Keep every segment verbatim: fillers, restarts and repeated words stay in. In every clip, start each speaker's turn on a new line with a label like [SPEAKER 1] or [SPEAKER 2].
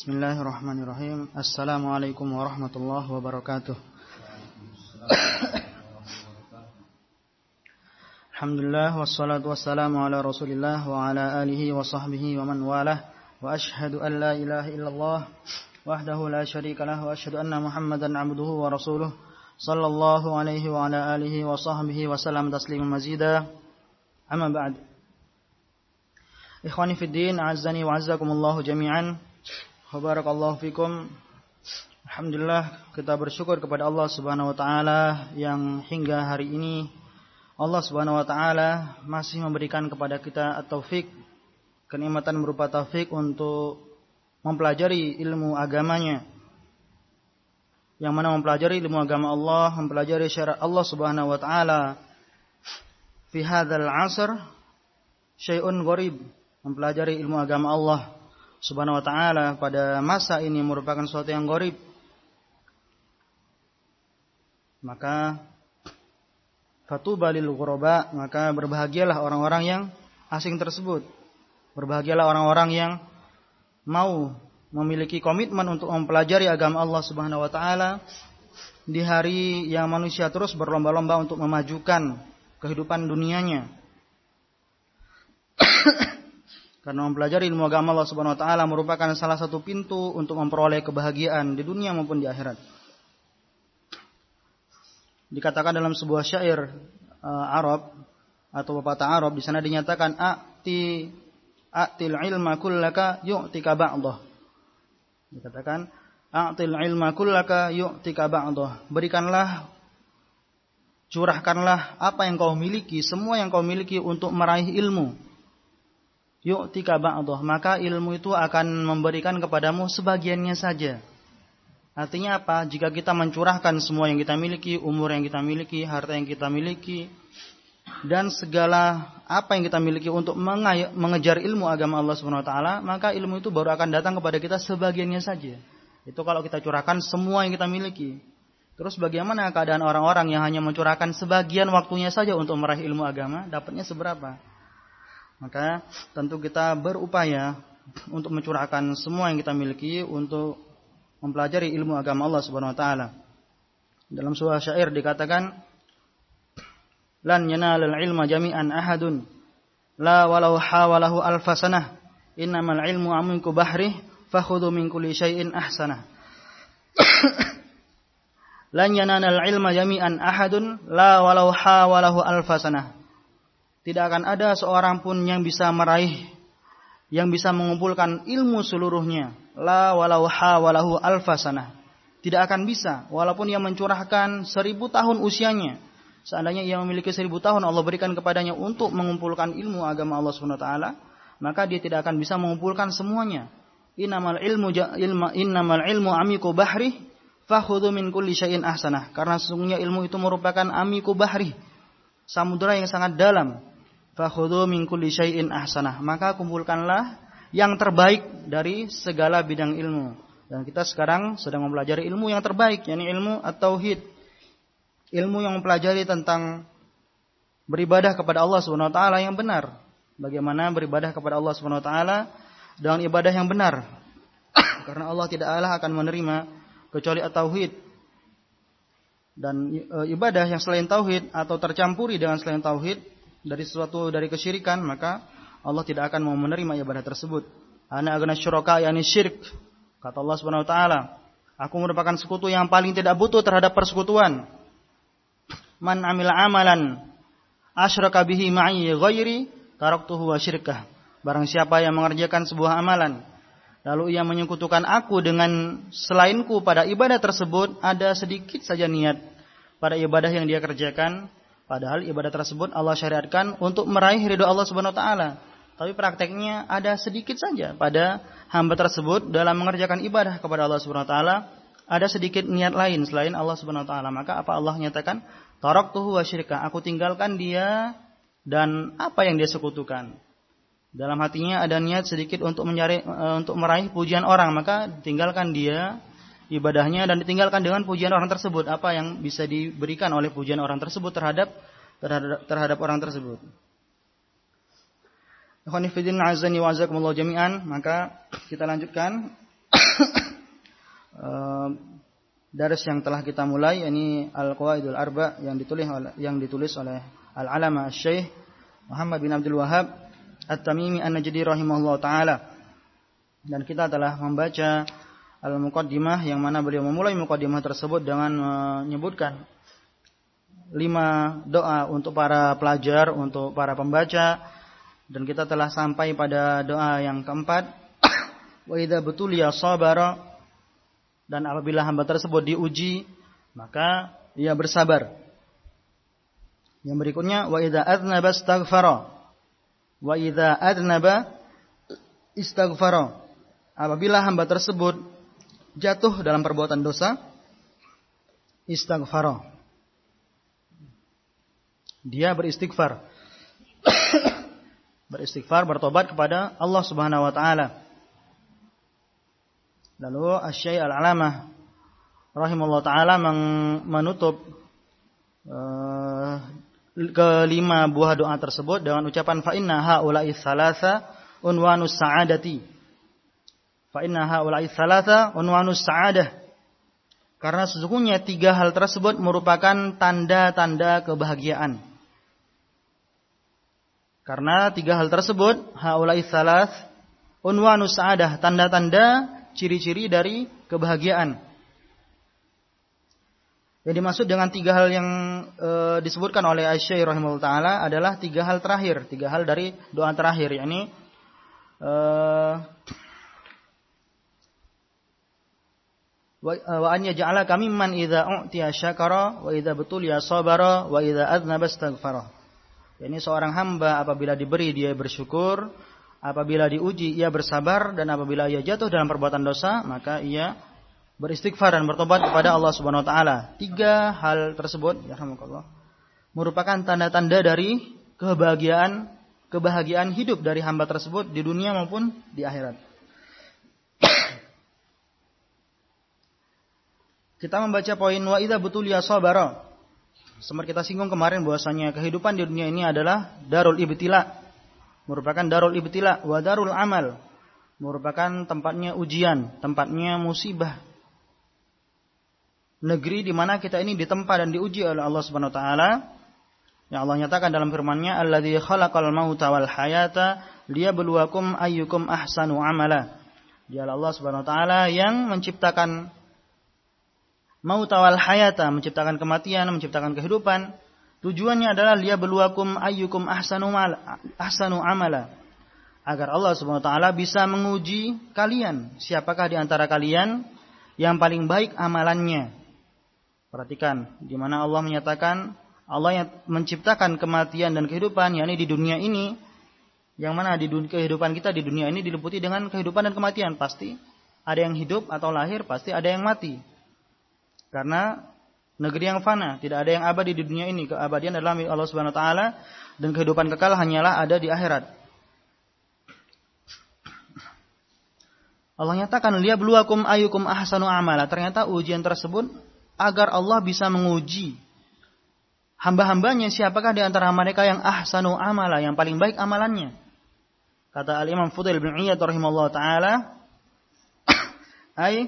[SPEAKER 1] Bismillahirrahmanirrahim. Assalamualaikum warahmatullahi wabarakatuh. Alhamdulillah wassalatu wassalamu ala Rasulillah wa ala alihi wa sahbihi wa man walah. Wa ashhadu an la ilaha illallah wahdahu la syarika lah wa ashhadu anna Muhammadan abduhu wa rasuluh sallallahu alaihi wa ala alihi wa sahbihi wa sallam tasliman mazida. Amma ba'd. Ikhwani fid din, a'azzani wa a'azzakumullah jami'an. Barakallahu fikum. Alhamdulillah, kita bersyukur kepada Allah Subhanahu wa taala yang hingga hari ini Allah Subhanahu wa taala masih memberikan kepada kita at-taufik, kenikmatan berupa taufik untuk mempelajari ilmu agamanya. Yang mana mempelajari ilmu agama Allah, mempelajari syariat Allah Subhanahu wa taala fi hadzal 'asr syai'un gharib. Mempelajari ilmu agama Allah Subhanahu wa ta'ala pada masa ini merupakan sesuatu yang gharib. Maka fatuba lil ghuraba, maka berbahagialah orang-orang yang asing tersebut. Berbahagialah orang-orang yang mau memiliki komitmen untuk mempelajari agama Allah Subhanahu wa ta'ala di hari yang manusia terus berlomba-lomba untuk memajukan kehidupan dunianya. Karena mempelajari ilmu agama Allah Subhanahu wa taala merupakan salah satu pintu untuk memperoleh kebahagiaan di dunia maupun di akhirat. Dikatakan dalam sebuah syair uh, Arab atau pepatah Arab, di sana dinyatakan a'ti a'til ilma kullaka yu'tika ba'dah. Dikatakan a'til ilma kullaka yu'tika ba'dah. Berikanlah, curahkanlah apa yang kau miliki, semua yang kau miliki untuk meraih ilmu. Yu'tika ba'dah, maka ilmu itu akan memberikan kepadamu sebagiannya saja. Artinya apa? Jika kita mencurahkan semua yang kita miliki, umur yang kita miliki, harta yang kita miliki, dan segala apa yang kita miliki untuk mengejar ilmu agama Allah Subhanahu wa taala, maka ilmu itu baru akan datang kepada kita sebagiannya saja. Itu kalau kita curahkan semua yang kita miliki. Terus bagaimana keadaan orang-orang yang hanya mencurahkan sebagian waktunya saja untuk meraih ilmu agama, dapatnya seberapa? Maka tentu kita berupaya untuk mencurahkan semua yang kita miliki untuk mempelajari ilmu agama Allah Subhanahu wa taala. Dalam sebuah syair dikatakan, lan yanalul ilma jami'an ahadun la walau hawalahu alfa sanah innamal ilmu aminku bahri fakhudhu min kulli syai'in ahsanah. Lan yanalul ilma jami'an ahadun la walau hawalahu alfa sanah. Tidak akan ada seorang pun yang bisa meraih, yang bisa mengumpulkan ilmu seluruhnya. La walau hawalahu alfa sanah. Tidak akan bisa, walaupun ia mencurahkan seribu tahun usianya. Seandainya ia memiliki seribu tahun Allah berikan kepadanya untuk mengumpulkan ilmu agama Allah subhanahu wa taala, maka dia tidak akan bisa mengumpulkan semuanya. Innamal ilmu ilma innamal ilmu amiku bahri fakhudhu min kulli syai'in ahsanah. Karena sesungguhnya ilmu itu merupakan amiku bahri, samudra yang sangat dalam. Fakhudhu min kulli syai'in ahsanah, maka kumpulkanlah yang terbaik dari segala bidang ilmu. Dan kita sekarang sedang mempelajari ilmu yang terbaik, yakni ilmu at-tauhid. Ilmu yang mempelajari tentang beribadah kepada Allah Subhanahu wa taala yang benar. Bagaimana beribadah kepada Allah Subhanahu wa taala dengan ibadah yang benar. Karena Allah tidaklah akan menerima kecuali at-tauhid. Dan e, ibadah yang selain tauhid atau tercampuri dengan selain tauhid dari sesuatu dari kesyirikan, maka Allah tidak akan mau menerima ibadah tersebut. Ana aghna syuraka yani syirik. Kata Allah Subhanahu wa taala, aku merupakan sekutu yang paling tidak butuh terhadap persekutuan. Man amila amalan asyraka bihi ma'i ghairi taraktuhu wa syirkah. Barang siapa yang mengerjakan sebuah amalan lalu ia menyekutukan aku dengan selainku pada ibadah tersebut, ada sedikit saja niat pada ibadah yang dia kerjakan, padahal ibadah tersebut Allah syariatkan untuk meraih ridho Allah Subhanahu wa taala. Tapi prakteknya ada sedikit saja pada hamba tersebut dalam mengerjakan ibadah kepada Allah Subhanahu wa taala, ada sedikit niat lain selain Allah Subhanahu wa taala. Maka apa Allah nyatakan? Taraktuhu wa syirka. Aku tinggalkan dia dan apa yang dia sekutukan. Dalam hatinya ada niat sedikit untuk mencari untuk meraih pujian orang, maka tinggalkan dia ibadahnya dan ditinggalkan dengan pujian orang tersebut. Apa yang bisa diberikan oleh pujian orang tersebut terhadap terhadap, terhadap orang tersebut. Ikhwani fillah azani wa azakumullah jami'an, maka kita lanjutkan Daris yang telah kita mulai, ini Al-Qawaidul Arba yang ditulis oleh yang ditulis oleh Al-Alama Syekh Muhammad bin Abdul Wahhab At-Tamimi An-Najdi rahimahullah taala. Dan kita telah membaca Al-Muqaddimah yang mana beliau memulai muqaddimah tersebut dengan menyebutkan lima doa untuk para pelajar, untuk para pembaca, dan kita telah sampai pada doa yang keempat, wa idza butuliya sabara, dan apabila hamba tersebut diuji maka ia bersabar. Yang berikutnya, wa idza adznaba istaghfara, wa idza adznaba istaghfara, apabila hamba tersebut jatuh dalam perbuatan dosa, istaghfara, dia beristighfar. Beristighfar, bertobat kepada Allah Subhanahu wa taala. Lalu Asy-Syaikh Al-Alamah rahimahullah taala menutup uh, kelima buah doa tersebut dengan ucapan fa inna haula'i tsalatsa unwanus sa'adati. Fa inna haula'i tsalatsa unwanus sa'adah. Karena sesungguhnya tiga hal tersebut merupakan tanda-tanda kebahagiaan. Karena tiga hal tersebut, haula'i tsalats unwanus sa'adah, tanda-tanda ciri-ciri dari kebahagiaan. Yang dimaksud dengan tiga hal yang e, disebutkan oleh Asy-Syaikh rahimahullah taala adalah tiga hal terakhir, tiga hal dari doa terakhir, yakni e, wa an yaj'ala kami man idza u'tiya syakara wa idza butuliya sabara wa idza adznaba istaghfara. Yani seorang hamba apabila diberi dia bersyukur, apabila diuji ia bersabar, dan apabila ia jatuh dalam perbuatan dosa maka ia beristighfar dan bertobat kepada Allah Subhanahu wa taala. Tiga hal tersebut ya rahmatullah merupakan tanda-tanda dari kebahagiaan kebahagiaan hidup dari hamba tersebut di dunia maupun di akhirat. Kita membaca poin wa idza butuliya sabara. Seperti kita singgung kemarin bahwasanya kehidupan di dunia ini adalah darul ibtila, merupakan darul ibtila wa darul amal, merupakan tempatnya ujian, tempatnya musibah. Negeri di mana kita ini ditempa dan diuji oleh Allah Subhanahu wa taala. Yang Allah nyatakan dalam firman-Nya, "Alladzi khalaqal mauta wal hayata liyabluwakum ayyukum ahsanu amala." Dialah Allah Subhanahu wa taala yang menciptakan mauta wal hayata, menciptakan kematian, menciptakan kehidupan. Tujuannya adalah liyabluwakum ayyukum ahsanu amala, ahsanu amala. Agar Allah Subhanahu wa taala bisa menguji kalian, siapakah di antara kalian yang paling baik amalannya. Perhatikan, di mana Allah menyatakan Allah yang menciptakan kematian dan kehidupan, yakni di dunia ini, yang mana di dunia, kehidupan kita di dunia ini diliputi dengan kehidupan dan kematian. Pasti ada yang hidup atau lahir, pasti ada yang mati. Karena negeri yang fana, tidak ada yang abadi di dunia ini. Keabadian adalah milik Allah Subhanahu wa taala dan kehidupan kekal hanyalah ada di akhirat. Allah nyatakan liyabluwakum ayyukum ahsanu amala. Ternyata ujian tersebut agar Allah bisa menguji hamba-hambanya siapakah di antara mereka yang ahsanu amala, yang paling baik amalannya. Kata Al-Imam Fudail bin Iyad rahimahullah taala, ay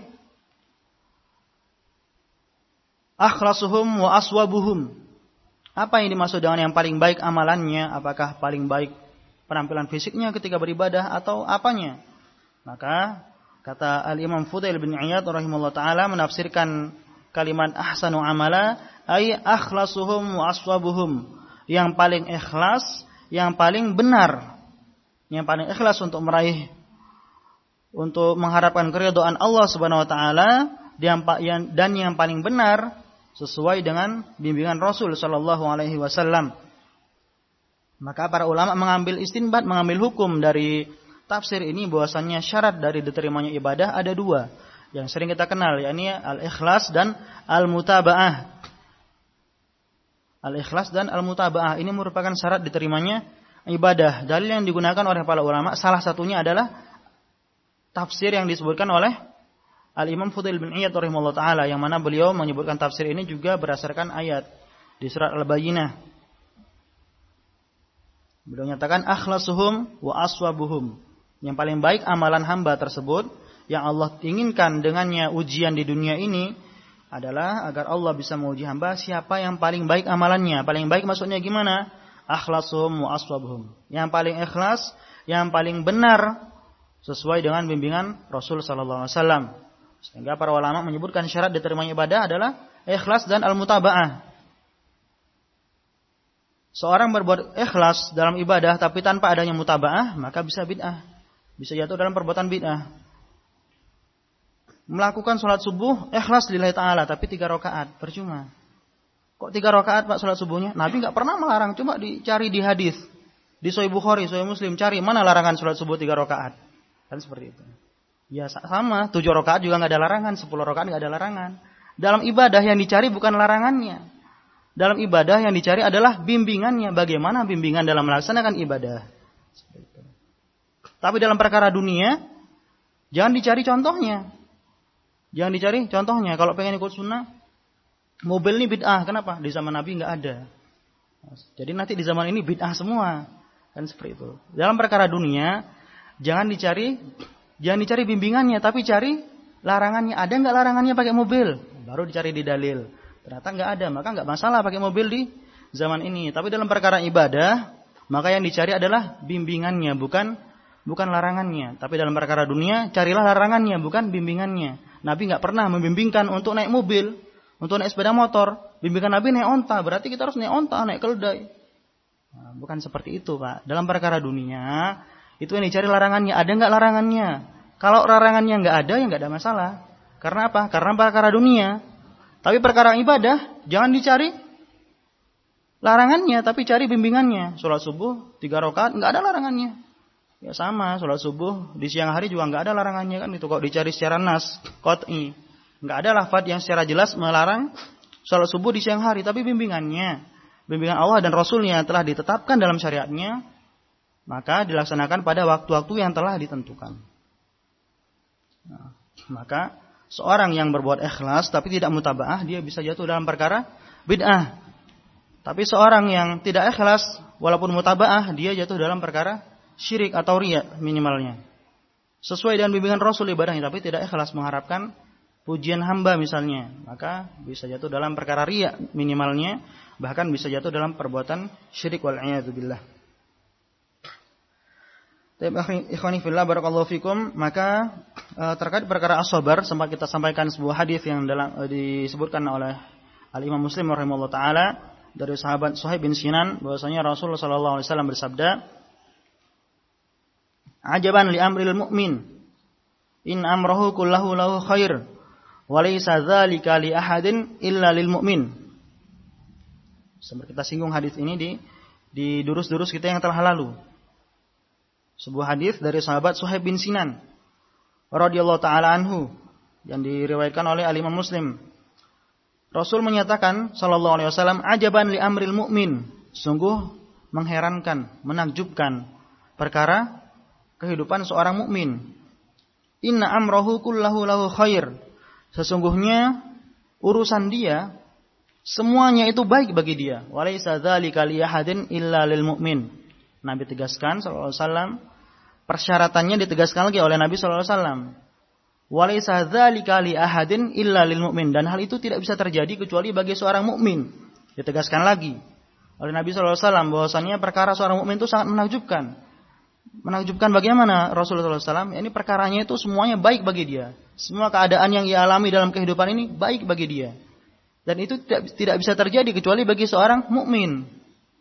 [SPEAKER 1] akhlasuhum wa aswabuhum. Apa yang dimaksud dengan yang paling baik amalannya? Apakah paling baik penampilan fisiknya ketika beribadah atau apanya? Maka kata Al-Imam Fudail bin Iyad rahimahullah taala menafsirkan kalimat ahsanu amala ay akhlasuhum wa aswabuhum. Yang paling ikhlas, yang paling benar. Yang paling ikhlas untuk meraih, untuk mengharapkan keridhaan Allah Subhanahu wa taala, dan yang paling benar sesuai dengan bimbingan Rasul sallallahu alaihi wasallam. Maka para ulama mengambil istinbat, mengambil hukum dari tafsir ini bahwasannya syarat dari diterimanya ibadah ada dua yang sering kita kenal, yakni al-ikhlas dan al-mutaba'ah. Al-ikhlas dan al-mutaba'ah ini merupakan syarat diterimanya ibadah. Dalil yang digunakan oleh para ulama salah satunya adalah tafsir yang disebutkan oleh Al-Imam Fudail bin Iyad rahimahullah ta'ala, yang mana beliau menyebutkan tafsir ini juga berdasarkan ayat di surat Al-Bayyinah. Beliau nyatakan akhlasuhum wa aswabuhum. Yang paling baik amalan hamba tersebut, yang Allah inginkan dengannya ujian di dunia ini adalah agar Allah bisa menguji hamba siapa yang paling baik amalannya. Paling baik maksudnya gimana? Akhlasuhum wa aswabuhum. Yang paling ikhlas, yang paling benar sesuai dengan bimbingan Rasul sallallahu alaihi wasallam. Sehingga para ulama menyebutkan syarat diterimanya ibadah adalah ikhlas dan al-mutaba'ah. Seorang berbuat ikhlas dalam ibadah tapi tanpa adanya mutaba'ah, maka bisa bid'ah. Bisa jatuh dalam perbuatan bid'ah. Melakukan sholat subuh ikhlas lillahi ta'ala tapi tiga rakaat, percuma. Kok tiga rakaat Pak sholat subuhnya? Nabi enggak pernah melarang, cuma dicari di hadis. Di Sahih Bukhari, Sahih Muslim, cari mana larangan sholat subuh tiga rakaat. Kan seperti itu. Ya sama, tujuh rakaat juga enggak ada larangan, sepuluh rakaat enggak ada larangan. Dalam ibadah yang dicari bukan larangannya. Dalam ibadah yang dicari adalah bimbingannya. Bagaimana bimbingan dalam melaksanakan ibadah. Tapi dalam perkara dunia, jangan dicari contohnya. Jangan dicari contohnya. Kalau pengen ikut sunnah, mobil ini bid'ah. Kenapa? Di zaman Nabi nggak ada. Jadi nanti di zaman ini bid'ah semua. Kan seperti itu. Dalam perkara dunia, jangan dicari, jangan dicari bimbingannya, tapi cari larangannya. Ada nggak larangannya pakai mobil? Baru dicari di dalil. Ternyata nggak ada, maka nggak masalah pakai mobil di zaman ini. Tapi dalam perkara ibadah, maka yang dicari adalah bimbingannya, bukan bukan larangannya. Tapi dalam perkara dunia, carilah larangannya, bukan bimbingannya. Nabi nggak pernah membimbingkan untuk naik mobil, untuk naik sepeda motor. Bimbingan Nabi naik onta, berarti kita harus naik onta, naik keledai. Nah, bukan seperti itu, Pak. Dalam perkara dunia, itu yang dicari larangannya. Ada nggak larangannya? Kalau larangannya nggak ada, ya nggak ada masalah. Karena apa? Karena perkara dunia. Tapi perkara ibadah, jangan dicari larangannya, tapi cari bimbingannya. Sholat subuh, tiga rakaat, nggak ada larangannya. Ya sama, sholat subuh di siang hari juga nggak ada larangannya kan itu. Kok dicari secara nas, qat'i, nggak ada lafaz yang secara jelas melarang sholat subuh di siang hari. Tapi bimbingannya, bimbingan Allah dan Rasulnya telah ditetapkan dalam syariatnya, maka dilaksanakan pada waktu-waktu yang telah ditentukan. Nah, maka seorang yang berbuat ikhlas tapi tidak mutaba'ah, dia bisa jatuh dalam perkara bid'ah. Tapi seorang yang tidak ikhlas walaupun mutaba'ah, dia jatuh dalam perkara syirik atau riya minimalnya. Sesuai dengan bimbingan Rasul ibadahnya tapi tidak ikhlas mengharapkan pujian hamba misalnya, maka bisa jatuh dalam perkara riya minimalnya, bahkan bisa jatuh dalam perbuatan syirik wal a'yadzu billah. Ikhwani fillah barakallahu fikum. Maka terkait perkara as-sabar, sempat kita sampaikan sebuah hadis yang dalam disebutkan oleh Al-Imam Muslim rahimahullah taala dari sahabat Suhaib bin Sinan bahwasanya Rasulullah sallallahu alaihi wasallam bersabda, "Ajaban li amril mu'min, in amrahu kullahu lahu khair, wa laysa dzalika li ahadin illa lil mu'min." Sampai kita singgung hadis ini di di durus-durus kita yang telah lalu. Sebuah hadis dari sahabat Suhaib bin Sinan radhiyallahu taala anhu yang diriwayatkan oleh Al-Imam Muslim. Rasul menyatakan sallallahu alaihi wasallam, "Ajaban li amril mu'min." Sungguh mengherankan, menakjubkan perkara kehidupan seorang mukmin. "Inna amrahu kullahu lahu khair." Sesungguhnya urusan dia semuanya itu baik bagi dia. "Wa laisa dzalika li ahadin illa lil mu'min." Nabi tegaskan sallallahu alaihi wasallam, persyaratannya ditegaskan lagi oleh Nabi sallallahu alaihi wasallam. Walaysa dzalika li ahadin illa lil mu'min, dan hal itu tidak bisa terjadi kecuali bagi seorang mukmin. Ditegaskan lagi oleh Nabi sallallahu alaihi wasallam bahwasanya perkara seorang mukmin itu sangat menakjubkan. Menakjubkan bagaimana Rasulullah sallallahu alaihi wasallam? Ini perkaranya itu semuanya baik bagi dia. Semua keadaan yang ia alami dalam kehidupan ini baik bagi dia. Dan itu tidak, tidak bisa terjadi kecuali bagi seorang mukmin.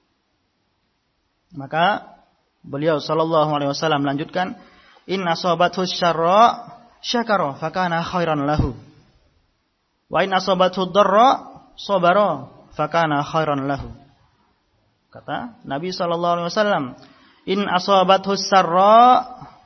[SPEAKER 1] Maka beliau sallallahu alaihi wasallam melanjutkan, "In asabathu syarra syakara fakana khairan lahu. Wa in asabathu dharra sabara fakana khairan lahu." Kata Nabi sallallahu alaihi wasallam, "In asabathu syarra,"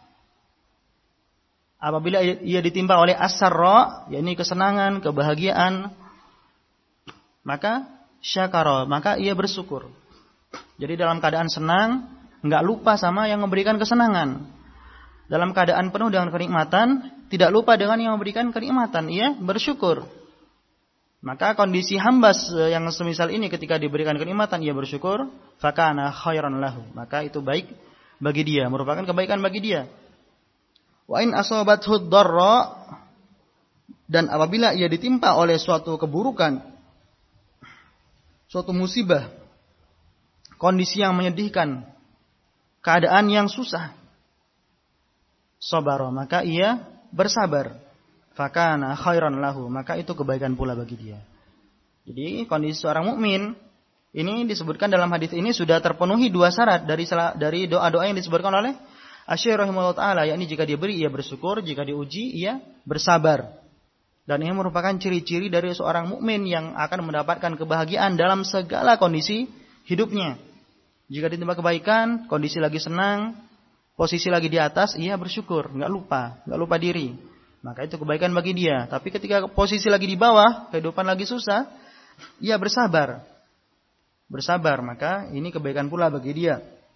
[SPEAKER 1] apabila ia ditimpa oleh as-sarra, yakni kesenangan, kebahagiaan, maka syakara, maka ia bersyukur. Jadi dalam keadaan senang, enggak lupa sama yang memberikan kesenangan. Dalam keadaan penuh dengan kenikmatan, tidak lupa dengan yang memberikan kenikmatan. Ia bersyukur. Maka kondisi hamba yang semisal ini ketika diberikan kenikmatan, ia bersyukur. Fakana khairan lahu. Maka itu baik bagi dia, merupakan kebaikan bagi dia. Wa in asabathu dharra, dan apabila ia ditimpa oleh suatu keburukan, suatu musibah, kondisi yang menyedihkan, keadaan yang susah, sabara, maka ia bersabar. Fakana khairan lahu, maka itu kebaikan pula bagi dia. Jadi kondisi seorang mukmin ini disebutkan dalam hadis ini sudah terpenuhi dua syarat dari dari doa-doa yang disebutkan oleh Asy-Syaikh rahimahullah taala, yakni jika diberi ia bersyukur, jika diuji ia bersabar. Dan ini merupakan ciri-ciri dari seorang mukmin yang akan mendapatkan kebahagiaan dalam segala kondisi hidupnya. Jika ditimpa kebaikan, kondisi lagi senang, posisi lagi di atas, ia bersyukur, enggak lupa, enggak lupa diri. Maka itu kebaikan bagi dia. Tapi ketika posisi lagi di bawah, kehidupan lagi susah, ia bersabar. Bersabar, maka ini kebaikan pula bagi dia.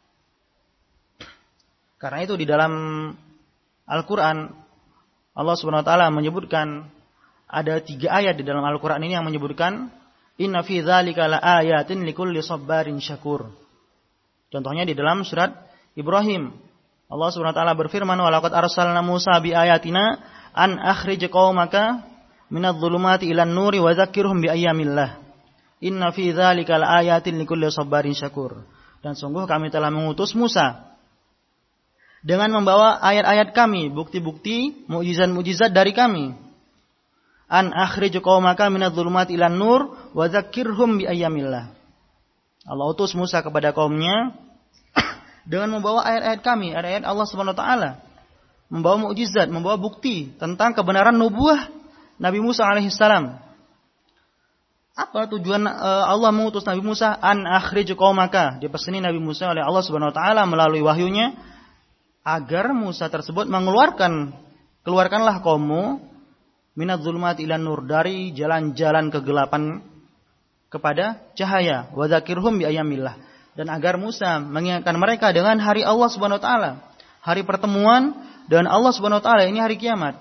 [SPEAKER 1] Karena itu di dalam Al-Quran Allah subhanahu wa taala menyebutkan, ada tiga ayat di dalam Al-Quran ini yang menyebutkan inna fi dzalika laayatin likulli sabarin syakur. Contohnya di dalam surat Ibrahim, Allah subhanahu wa taala berfirman, wa laqad arsalna Musa bi ayatina an akhrij qaumaka minadh-dhulumati ilan nuri wa dzakkirhum bi ayyamillah. Inna fi dzalika laayatin likulli sabarin syakur. Dan sungguh kami telah mengutus Musa dengan membawa ayat-ayat kami, bukti-bukti, mukjizat-mukjizat dari kami. An akhrij qaumaka minadh-dhulumati ilan nur wa dzakkirhum bi ayyamillah. Allah utus Musa kepada kaumnya dengan membawa ayat-ayat kami, ayat-ayat Allah Subhanahu wa taala, membawa mukjizat, membawa bukti tentang kebenaran nubuah Nabi Musa alaihissalam. Apa tujuan Allah mengutus Nabi Musa? An akhrij qaumaka, dipeseni Nabi Musa oleh Allah Subhanahu wa taala melalui wahyunya agar Musa tersebut mengeluarkan keluarkanlah kaummu minadh-dhulumati ilan nur, dari jalan-jalan kegelapan kepada cahaya, wa dzakirhum bi ayyamillah, dan agar Musa mengingatkan mereka dengan hari Allah Subhanahu wa taala, hari pertemuan dengan Allah Subhanahu wa taala, ini hari kiamat.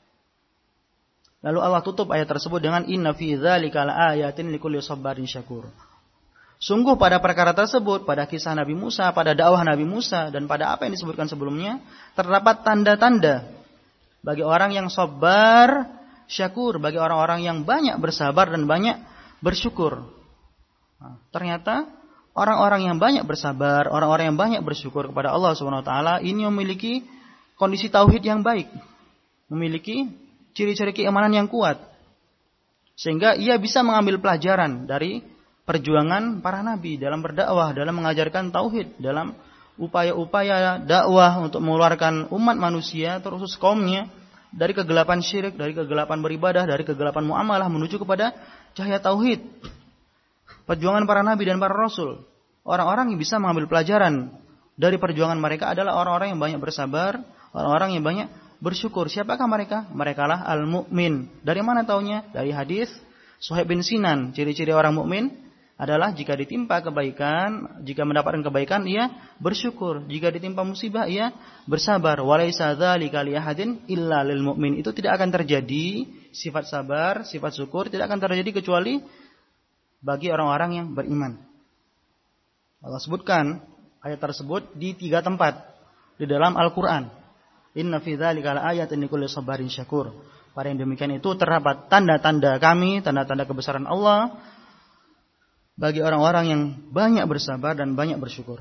[SPEAKER 1] Lalu Allah tutup ayat tersebut dengan inna fi dzalika laayatin likulli sabarin syakur. Sungguh pada perkara tersebut, pada kisah Nabi Musa, pada dakwah Nabi Musa, dan pada apa yang disebutkan sebelumnya, terdapat tanda-tanda bagi orang yang sabar, syakur, bagi orang-orang yang banyak bersabar dan banyak bersyukur. Nah, ternyata orang-orang yang banyak bersabar, orang-orang yang banyak bersyukur kepada Allah Subhanahu wa taala ini memiliki kondisi tauhid yang baik, memiliki ciri-ciri keimanan yang kuat, sehingga ia bisa mengambil pelajaran dari perjuangan para nabi dalam berdakwah, dalam mengajarkan tauhid, dalam upaya-upaya dakwah untuk mengeluarkan umat manusia, terkhusus kaumnya, dari kegelapan syirik, dari kegelapan beribadah, dari kegelapan muamalah menuju kepada cahaya tauhid. Perjuangan para nabi dan para rasul, orang-orang yang bisa mengambil pelajaran dari perjuangan mereka adalah orang-orang yang banyak bersabar, orang-orang yang banyak bersyukur. Siapakah mereka? Merekalah al-mu'min. Dari mana taunya? Dari hadis Suhaib bin Sinan. Ciri-ciri orang mukmin adalah jika ditimpa kebaikan, jika mendapatkan kebaikan ia bersyukur, jika ditimpa musibah ia bersabar. Walaisa dzalika li ahadin illa lil mu'min. Itu tidak akan terjadi, sifat sabar, sifat syukur tidak akan terjadi kecuali bagi orang-orang yang beriman. Allah sebutkan ayat tersebut di tiga tempat di dalam Al-Qur'an. Inna fi dzalika laayatin likulli sabarin syakur. Pada yang demikian itu terdapat tanda-tanda kami, tanda-tanda kebesaran Allah bagi orang-orang yang banyak bersabar dan banyak bersyukur.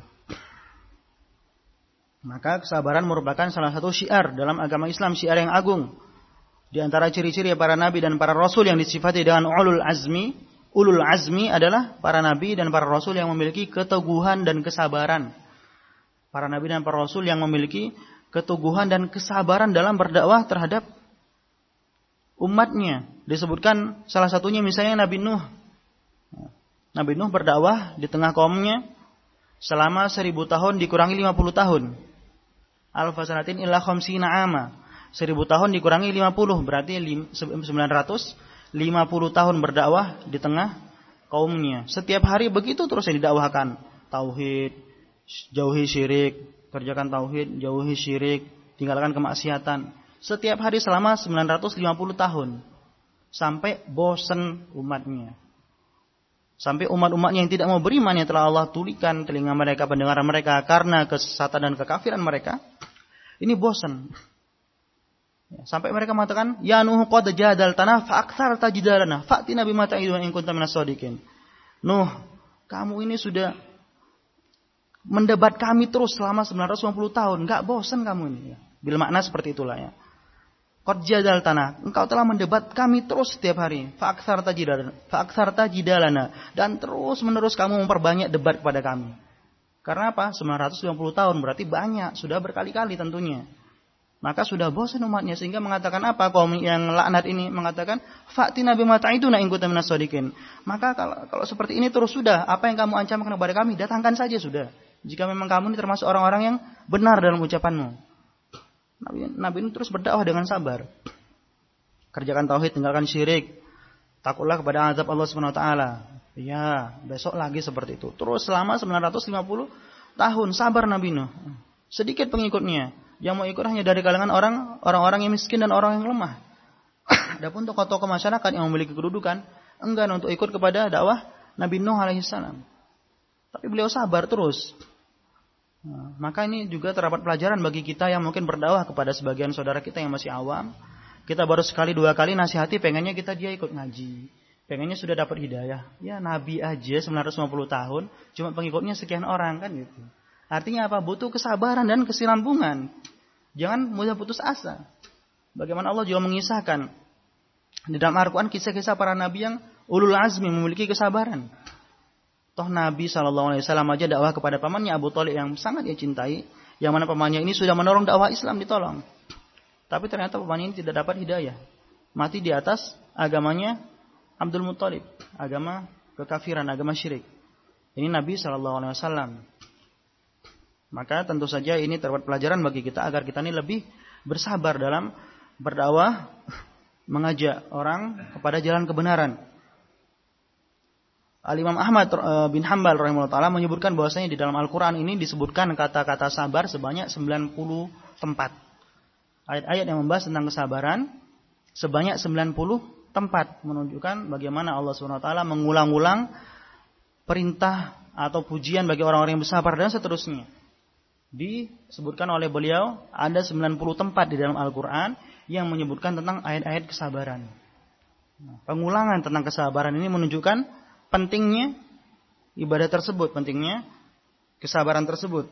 [SPEAKER 1] Maka kesabaran merupakan salah satu syiar dalam agama Islam, syiar yang agung. Di antara ciri-ciri para nabi dan para rasul yang disifati dengan ulul azmi, ulul azmi adalah para nabi dan para rasul yang memiliki keteguhan dan kesabaran. Para nabi dan para rasul yang memiliki keteguhan dan kesabaran dalam berdakwah terhadap umatnya. Disebutkan salah satunya misalnya Nabi Nuh. Nabi Nuh berdakwah di tengah kaumnya selama seribu tahun dikurangi lima puluh tahun. Alfa sanatin illa khamsina ama. Seribu tahun dikurangi lima puluh, berarti sembilan ratus lima puluh tahun berdakwah di tengah kaumnya. Setiap hari begitu terus yang didakwahkan. Tauhid, jauhi syirik, kerjakan tauhid, jauhi syirik, tinggalkan kemaksiatan. Setiap hari selama sembilan ratus lima puluh tahun. Sampai bosan umatnya. Sampai umat-umatnya yang tidak mau beriman yang telah Allah tulikan telinga mereka, pendengaran mereka karena kesesatan dan kekafiran mereka, ini bosan. Sampai mereka mengatakan, "Ya Nuh qad jadaltana fa aktsarta jidalana, fa'tina bima ta'iduna in kunta minas shadiqin." Nuh, kamu ini sudah mendebat kami terus selama sembilan ratus lima puluh tahun, enggak bosan kamu ini. Bil makna seperti itulah ya. Qad jadaltana, engkau telah mendebat kami terus setiap hari. Fa aktsarta jidalana, fa aktsarta jidalana, dan terus-menerus kamu memperbanyak debat kepada kami. Karena apa? sembilan ratus lima puluh tahun berarti banyak, sudah berkali-kali tentunya. Maka sudah bosan umatnya sehingga mengatakan apa? Kaum yang laknat ini mengatakan, "Fa'tina bima ta'iduna in kunta minas shadiqin." Maka kalau, kalau seperti ini terus sudah, apa yang kamu ancamkan kepada kami, datangkan saja sudah. Jika memang kamu ini termasuk orang-orang yang benar dalam ucapanmu. Nabi, Nabi ini terus berdakwah dengan sabar. Kerjakan tauhid, tinggalkan syirik. Takutlah kepada azab Allah Subhanahu wa taala. Ya, besok lagi seperti itu. Terus selama sembilan ratus lima puluh tahun sabar Nabi Nuh. Sedikit pengikutnya. Yang mau ikut hanya dari kalangan orang orang-orang yang miskin dan orang yang lemah. Adapun tokoh-tokoh masyarakat yang memiliki kedudukan enggan untuk ikut kepada dakwah Nabi Nuh alaihissalam. Tapi beliau sabar terus. Nah, maka ini juga terdapat pelajaran bagi kita yang mungkin berdakwah kepada sebagian saudara kita yang masih awam. Kita baru sekali dua kali nasihati, pengennya kita dia ikut ngaji, pengennya sudah dapat hidayah. Ya Nabi aja sembilan ratus lima puluh tahun, cuma pengikutnya sekian orang kan gitu. Artinya apa? Butuh kesabaran dan kesinambungan. Jangan mudah putus asa. Bagaimana Allah juga mengisahkan di dalam Al-Quran kisah-kisah para nabi yang ulul azmi memiliki kesabaran. Toh Nabi shallallahu alaihi wasallam aja dakwah kepada pamannya Abu Thalib yang sangat dia cintai, yang mana pamannya ini sudah menolong dakwah Islam ditolong. Tapi ternyata pamannya ini tidak dapat hidayah. Mati di atas agamanya Abdul Muttalib, agama kekafiran, agama syirik. Ini Nabi shallallahu alaihi wasallam. Maka tentu saja ini terdapat pelajaran bagi kita agar kita ini lebih bersabar dalam berdakwah, mengajak orang kepada jalan kebenaran. Al-Imam Ahmad bin Hanbal rahimahullah ta'ala menyebutkan bahwasanya di dalam Al-Quran ini disebutkan kata-kata sabar sebanyak sembilan puluh tempat. Ayat-ayat yang membahas tentang kesabaran sebanyak sembilan puluh tempat menunjukkan bagaimana Allah subhanahu wa taala mengulang-ulang perintah atau pujian bagi orang-orang yang bersabar dan seterusnya. Disebutkan oleh beliau ada sembilan puluh tempat di dalam Al-Quran yang menyebutkan tentang ayat-ayat kesabaran. Nah, pengulangan tentang kesabaran ini menunjukkan pentingnya ibadah tersebut, pentingnya kesabaran tersebut.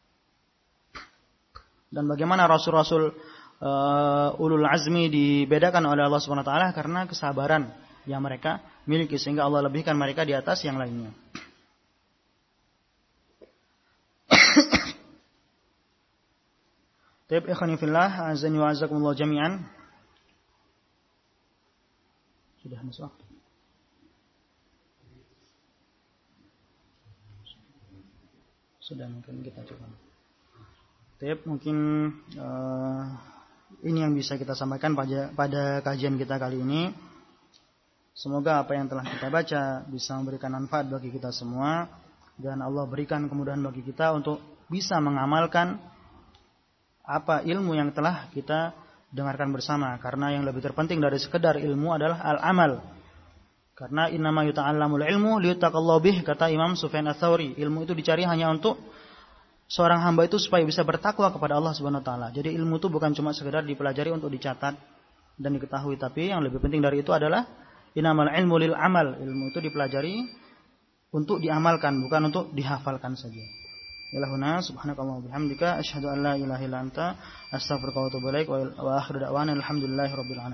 [SPEAKER 1] Dan bagaimana rasul-rasul uh, ulul azmi dibedakan oleh Allah Subhanahu wa taala karena kesabaran yang mereka miliki sehingga Allah lebihkan mereka di atas yang lainnya. Taib ikhwani fillah, azani wa azakumullah jami'an. Sudah masuk waktu. Sudah mungkin kita coba. Taib mungkin uh, ini yang bisa kita sampaikan pada pada kajian kita kali ini. Semoga apa yang telah kita baca bisa memberikan manfaat bagi kita semua dan Allah berikan kemudahan bagi kita untuk bisa mengamalkan apa ilmu yang telah kita dengarkan bersama. Karena yang lebih terpenting dari sekedar ilmu adalah al-amal. Karena innama yuta'allamul ilmu liyuttaqallahu bih, kata Imam Sufyan Ats-Tsauri. Ilmu itu dicari hanya untuk seorang hamba itu supaya bisa bertakwa kepada Allah Subhanahu wa taala. Jadi ilmu itu bukan cuma sekedar dipelajari untuk dicatat dan diketahui, tapi yang lebih penting dari itu adalah innamal ilmu lil amal. Ilmu itu dipelajari untuk diamalkan, bukan untuk dihafalkan saja. Ilahuna subhanakallah bihamdika asyhadu an la ilaha illa anta astaghfiruka wa atubu ilaik wa akhiru da'wana alhamdulillahi rabbil alamin.